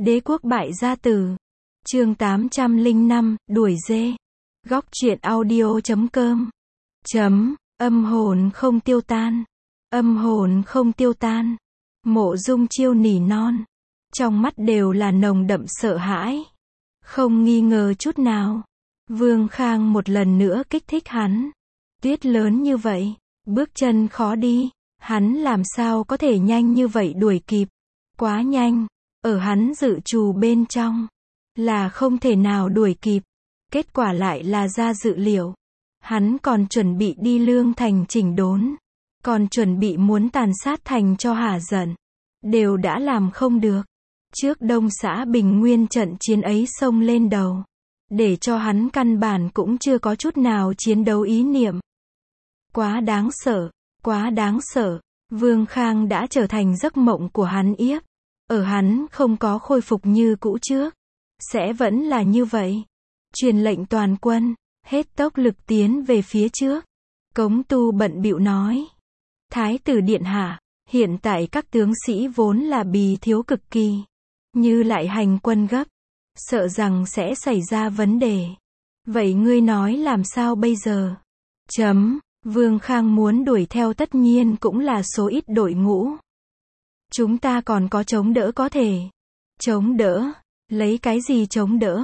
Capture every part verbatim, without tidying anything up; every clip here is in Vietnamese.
Đế quốc bại gia tử. Chương tám trăm lẻ năm, đuổi dê. Góc truyện audio chấm com. Chấm, âm hồn không tiêu tan. Âm hồn không tiêu tan. Mộ Dung Chiêu nỉ non. Trong mắt đều là nồng đậm sợ hãi. Không nghi ngờ chút nào. Vương Khang một lần nữa kích thích hắn. Tuyết lớn như vậy, bước chân khó đi, hắn làm sao có thể nhanh như vậy đuổi kịp. Quá nhanh, ở hắn dự trù bên trong, là không thể nào đuổi kịp. Kết quả lại là ra dự liệu. Hắn còn chuẩn bị đi Lương Thành chỉnh đốn, còn chuẩn bị muốn tàn sát thành cho hả giận. Đều đã làm không được. Trước Đông xã Bình Nguyên trận chiến ấy xông lên đầu, để cho hắn căn bản cũng chưa có chút nào chiến đấu ý niệm. Quá đáng sợ, quá đáng sợ. Vương Khang đã trở thành giấc mộng của hắn yếp. Ở hắn không có khôi phục như cũ trước, sẽ vẫn là như vậy. Truyền lệnh toàn quân, hết tốc lực tiến về phía trước. Cống Tu bận bịu nói. Thái tử điện hạ, hiện tại các tướng sĩ vốn là bì thiếu cực kỳ. Như lại hành quân gấp, sợ rằng sẽ xảy ra vấn đề. Vậy ngươi nói làm sao bây giờ? Chấm, Vương Khang muốn đuổi theo tất nhiên cũng là số ít đội ngũ. Chúng ta còn có chống đỡ có thể. Chống đỡ? Lấy cái gì chống đỡ?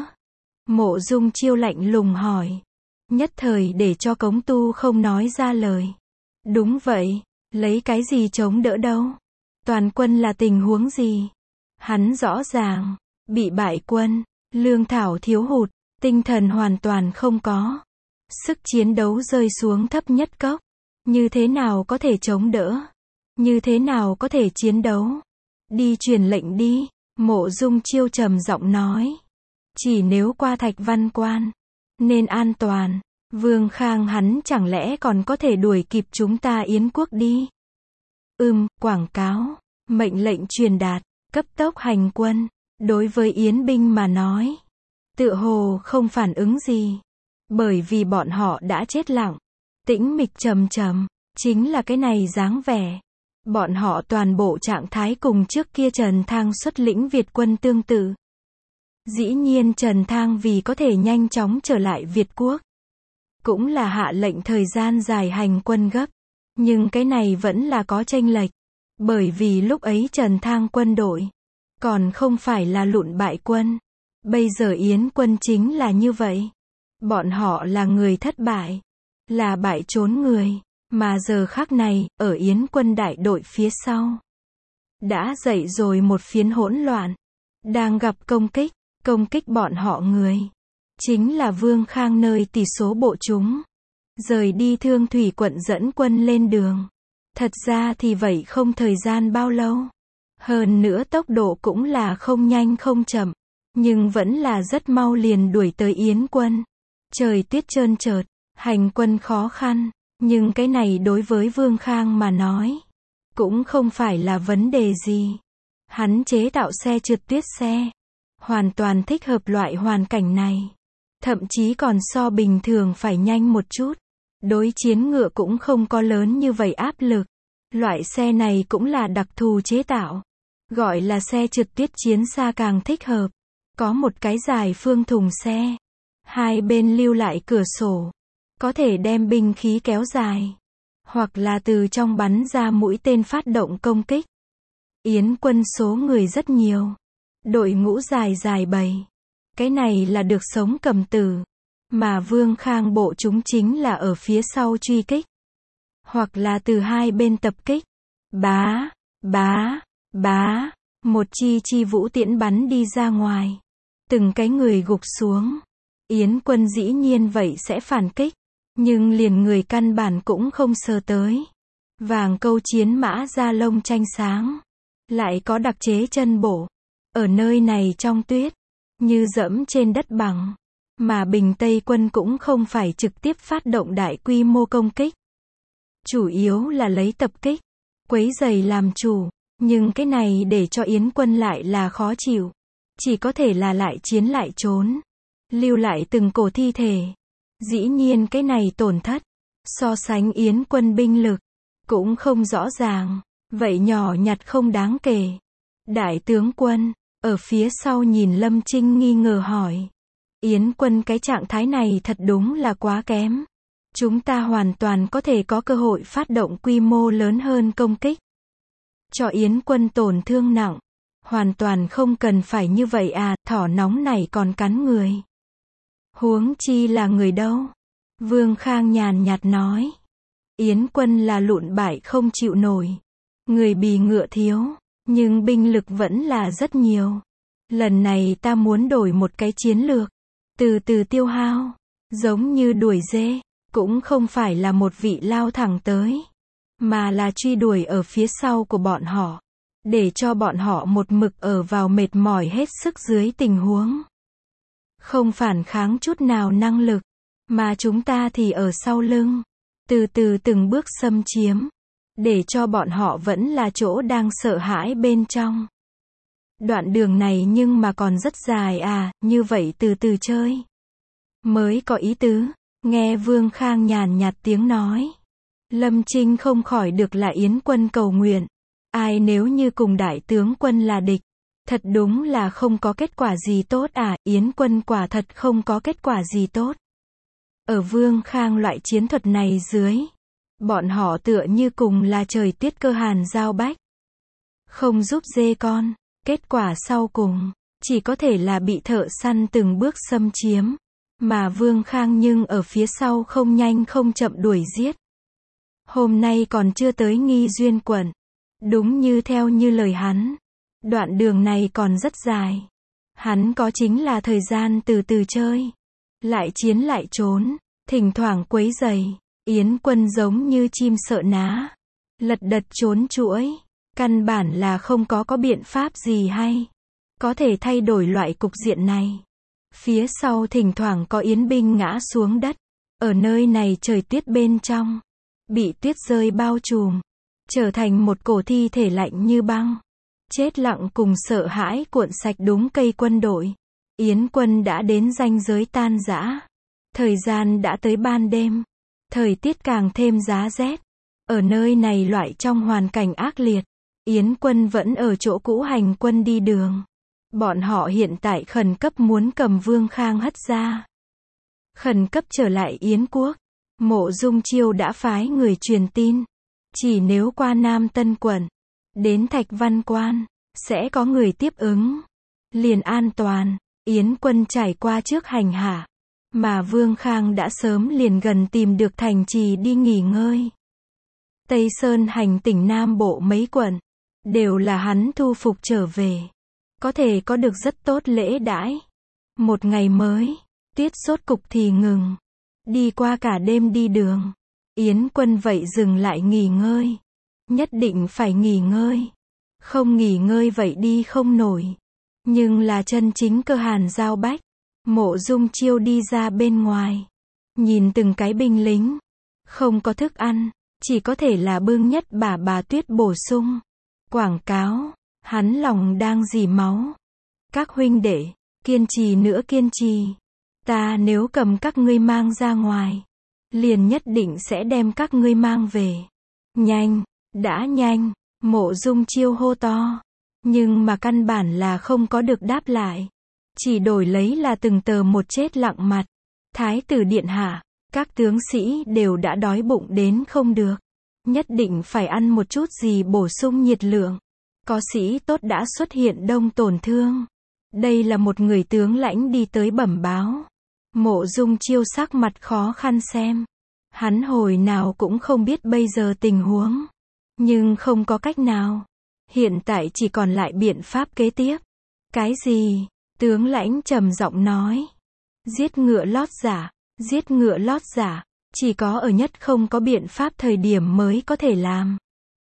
Mộ Dung Chiêu lạnh lùng hỏi. Nhất thời để cho Cống Tu không nói ra lời. Đúng vậy, lấy cái gì chống đỡ đâu? Toàn quân là tình huống gì? Hắn rõ ràng, bị bại quân, lương thảo thiếu hụt, tinh thần hoàn toàn không có. Sức chiến đấu rơi xuống thấp nhất cốc. Như thế nào có thể chống đỡ? Như thế nào có thể chiến đấu? Đi truyền lệnh đi, Mộ Dung Chiêu trầm giọng nói. Chỉ nếu qua Thạch Văn Quan, nên an toàn. Vương Khang hắn chẳng lẽ còn có thể đuổi kịp chúng ta Yến quốc đi? Ừm, quảng cáo, mệnh lệnh truyền đạt, cấp tốc hành quân. Đối với Yến binh mà nói, tựa hồ không phản ứng gì. Bởi vì bọn họ đã chết lặng, tĩnh mịch trầm trầm, chính là cái này dáng vẻ. Bọn họ toàn bộ trạng thái cùng trước kia Trần Thang xuất lĩnh Việt quân tương tự. Dĩ nhiên Trần Thang vì có thể nhanh chóng trở lại Việt quốc, cũng là hạ lệnh thời gian dài hành quân gấp. Nhưng cái này vẫn là có chênh lệch. Bởi vì lúc ấy Trần Thang quân đội, còn không phải là lụn bại quân. Bây giờ Yến quân chính là như vậy. Bọn họ là người thất bại, là bại trốn người, mà giờ khắc này, ở Yến quân đại đội phía sau, đã dậy rồi một phiến hỗn loạn, đang gặp công kích, công kích bọn họ người, chính là Vương Khang nơi tỷ số bộ chúng, rời đi Thương Thủy quận dẫn quân lên đường. Thật ra thì vậy không thời gian bao lâu, hơn nữa tốc độ cũng là không nhanh không chậm, nhưng vẫn là rất mau liền đuổi tới Yến quân. Trời tuyết trơn trượt, hành quân khó khăn, nhưng cái này đối với Vương Khang mà nói, cũng không phải là vấn đề gì. Hắn chế tạo xe trượt tuyết xe, hoàn toàn thích hợp loại hoàn cảnh này. Thậm chí còn so bình thường phải nhanh một chút. Đối chiến ngựa cũng không có lớn như vậy áp lực. Loại xe này cũng là đặc thù chế tạo, gọi là xe trượt tuyết chiến xa càng thích hợp. Có một cái dài phương thùng xe, hai bên lưu lại cửa sổ, có thể đem binh khí kéo dài, hoặc là từ trong bắn ra mũi tên phát động công kích. Yến quân số người rất nhiều, đội ngũ dài dài bầy. Cái này là được sống cầm tử, mà Vương Khang bộ chúng chính là ở phía sau truy kích, hoặc là từ hai bên tập kích. Bá, bá, bá, một chi chi vũ tiễn bắn đi ra ngoài, từng cái người gục xuống. Yến quân dĩ nhiên vậy sẽ phản kích, nhưng liền người căn bản cũng không sờ tới. Vàng câu chiến mã da lông tranh sáng, lại có đặc chế chân bổ, ở nơi này trong tuyết, như dẫm trên đất bằng. Mà Bình Tây quân cũng không phải trực tiếp phát động đại quy mô công kích, chủ yếu là lấy tập kích, quấy rầy làm chủ. Nhưng cái này để cho Yến quân lại là khó chịu, chỉ có thể là lại chiến lại trốn, lưu lại từng cổ thi thể. Dĩ nhiên cái này tổn thất, so sánh Yến quân binh lực, cũng không rõ ràng, vậy nhỏ nhặt không đáng kể. Đại tướng quân, ở phía sau nhìn Lâm Trinh nghi ngờ hỏi. Yến Quân cái trạng thái này thật đúng là quá kém. Chúng ta hoàn toàn có thể có cơ hội phát động quy mô lớn hơn công kích. Cho Yến Quân tổn thương nặng. Hoàn toàn không cần phải như vậy à, thỏ nóng này còn cắn người. Huống chi là người đâu. Vương Khang nhàn nhạt nói. Yến Quân là lụn bại không chịu nổi. Người bì ngựa thiếu, nhưng binh lực vẫn là rất nhiều. Lần này ta muốn đổi một cái chiến lược. Từ từ tiêu hao. Giống như đuổi dê. Cũng không phải là một vị lao thẳng tới. Mà là truy đuổi ở phía sau của bọn họ. Để cho bọn họ một mực ở vào mệt mỏi hết sức dưới tình huống. Không phản kháng chút nào năng lực. Mà chúng ta thì ở sau lưng. Từ từ từng bước xâm chiếm. Để cho bọn họ vẫn là chỗ đang sợ hãi bên trong. Đoạn đường này nhưng mà còn rất dài à, như vậy từ từ chơi. Mới có ý tứ. Nghe Vương Khang nhàn nhạt tiếng nói. Lâm Trinh không khỏi được là Yến Quân cầu nguyện. Ai nếu như cùng đại tướng quân là địch. Thật đúng là không có kết quả gì tốt à, Yến Quân quả thật không có kết quả gì tốt. Ở Vương Khang loại chiến thuật này dưới. Bọn họ tựa như cùng là trời tiết cơ hàn giao bách. Không giúp dê con. Kết quả sau cùng. Chỉ có thể là bị thợ săn từng bước xâm chiếm. Mà Vương Khang nhưng ở phía sau không nhanh không chậm đuổi giết. Hôm nay còn chưa tới Nghi Duyên quận. Đúng như theo như lời hắn. Đoạn đường này còn rất dài. Hắn có chính là thời gian từ từ chơi. Lại chiến lại trốn. Thỉnh thoảng quấy giày. Yến Quân giống như chim sợ ná. Lật đật trốn chuỗi. Căn bản là không có có biện pháp gì hay. Có thể thay đổi loại cục diện này. Phía sau thỉnh thoảng có Yến binh ngã xuống đất. Ở nơi này trời tuyết bên trong. Bị tuyết rơi bao trùm. Trở thành một cổ thi thể lạnh như băng. Chết lặng cùng sợ hãi cuộn sạch đúng cây quân đội. Yến Quân đã đến ranh giới tan rã. Thời gian đã tới ban đêm. Thời tiết càng thêm giá rét. Ở nơi này loại trong hoàn cảnh ác liệt. Yến Quân vẫn ở chỗ cũ hành quân đi đường. Bọn họ hiện tại khẩn cấp muốn cầm Vương Khang hất ra. Khẩn cấp trở lại Yến quốc. Mộ Dung Chiêu đã phái người truyền tin. Chỉ nếu qua Nam Tân quận. Đến Thạch Văn Quan. Sẽ có người tiếp ứng. Liền an toàn. Yến Quân trải qua trước hành hạ. Mà Vương Khang đã sớm liền gần tìm được thành trì đi nghỉ ngơi. Tây Sơn hành tỉnh Nam Bộ mấy quận. Đều là hắn thu phục trở về. Có thể có được rất tốt lễ đãi. Một ngày mới. Tuyết sốt cục thì ngừng. Đi qua cả đêm đi đường. Yến Quân vậy dừng lại nghỉ ngơi. Nhất định phải nghỉ ngơi. Không nghỉ ngơi vậy đi không nổi. Nhưng là chân chính cơ hàn giao bách. Mộ Dung Chiêu đi ra bên ngoài. Nhìn từng cái binh lính. Không có thức ăn. Chỉ có thể là bưng nhất bà bà tuyết bổ sung. Quảng cáo. Hắn lòng đang dì máu. Các huynh đệ. Kiên trì nữa kiên trì. Ta nếu cầm các ngươi mang ra ngoài. Liền nhất định sẽ đem các ngươi mang về. Nhanh. Đã nhanh. Mộ Dung Chiêu hô to. Nhưng mà căn bản là không có được đáp lại. Chỉ đổi lấy là từng tờ một chết lặng mặt. Thái tử điện hạ. Các tướng sĩ đều đã đói bụng đến không được. Nhất định phải ăn một chút gì bổ sung nhiệt lượng. Có sĩ tốt đã xuất hiện đông tổn thương. Đây là một người tướng lãnh đi tới bẩm báo. Mộ Dung Chiêu sắc mặt khó khăn xem. Hắn hồi nào cũng không biết bây giờ tình huống. Nhưng không có cách nào. Hiện tại chỉ còn lại biện pháp kế tiếp. Cái gì? Tướng lãnh trầm giọng nói. Giết ngựa lót giả. Giết ngựa lót giả. Chỉ có ở nhất không có biện pháp thời điểm mới có thể làm.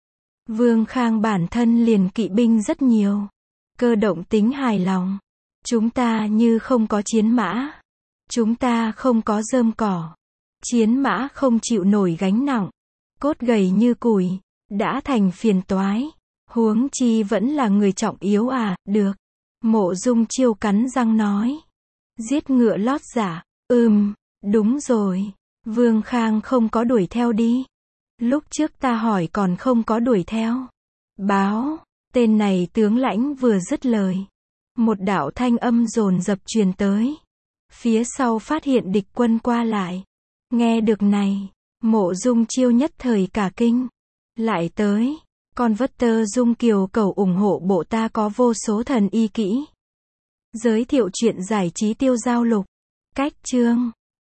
Vương Khang bản thân liền kỵ binh rất nhiều. Cơ động tính hài lòng. Chúng ta như không có chiến mã. Chúng ta không có rơm cỏ. Chiến mã không chịu nổi gánh nặng. Cốt gầy như củi. Đã thành phiền toái. Huống chi vẫn là người trọng yếu à, được. Mộ Dung Chiêu cắn răng nói. Giết ngựa lót giả. Ừm, đúng rồi. Vương Khang không có đuổi theo đi. Lúc trước ta hỏi còn không có đuổi theo. Báo. Tên này tướng lãnh vừa dứt lời. Một đạo thanh âm dồn dập truyền tới. Phía sau phát hiện địch quân qua lại. Nghe được này, Mộ Dung Chiêu nhất thời cả kinh. Lại tới, con vất tơ Dung Kiều cầu ủng hộ bộ ta có vô số thần y kỹ. Giới thiệu chuyện giải trí tiêu giao lục. Cách chương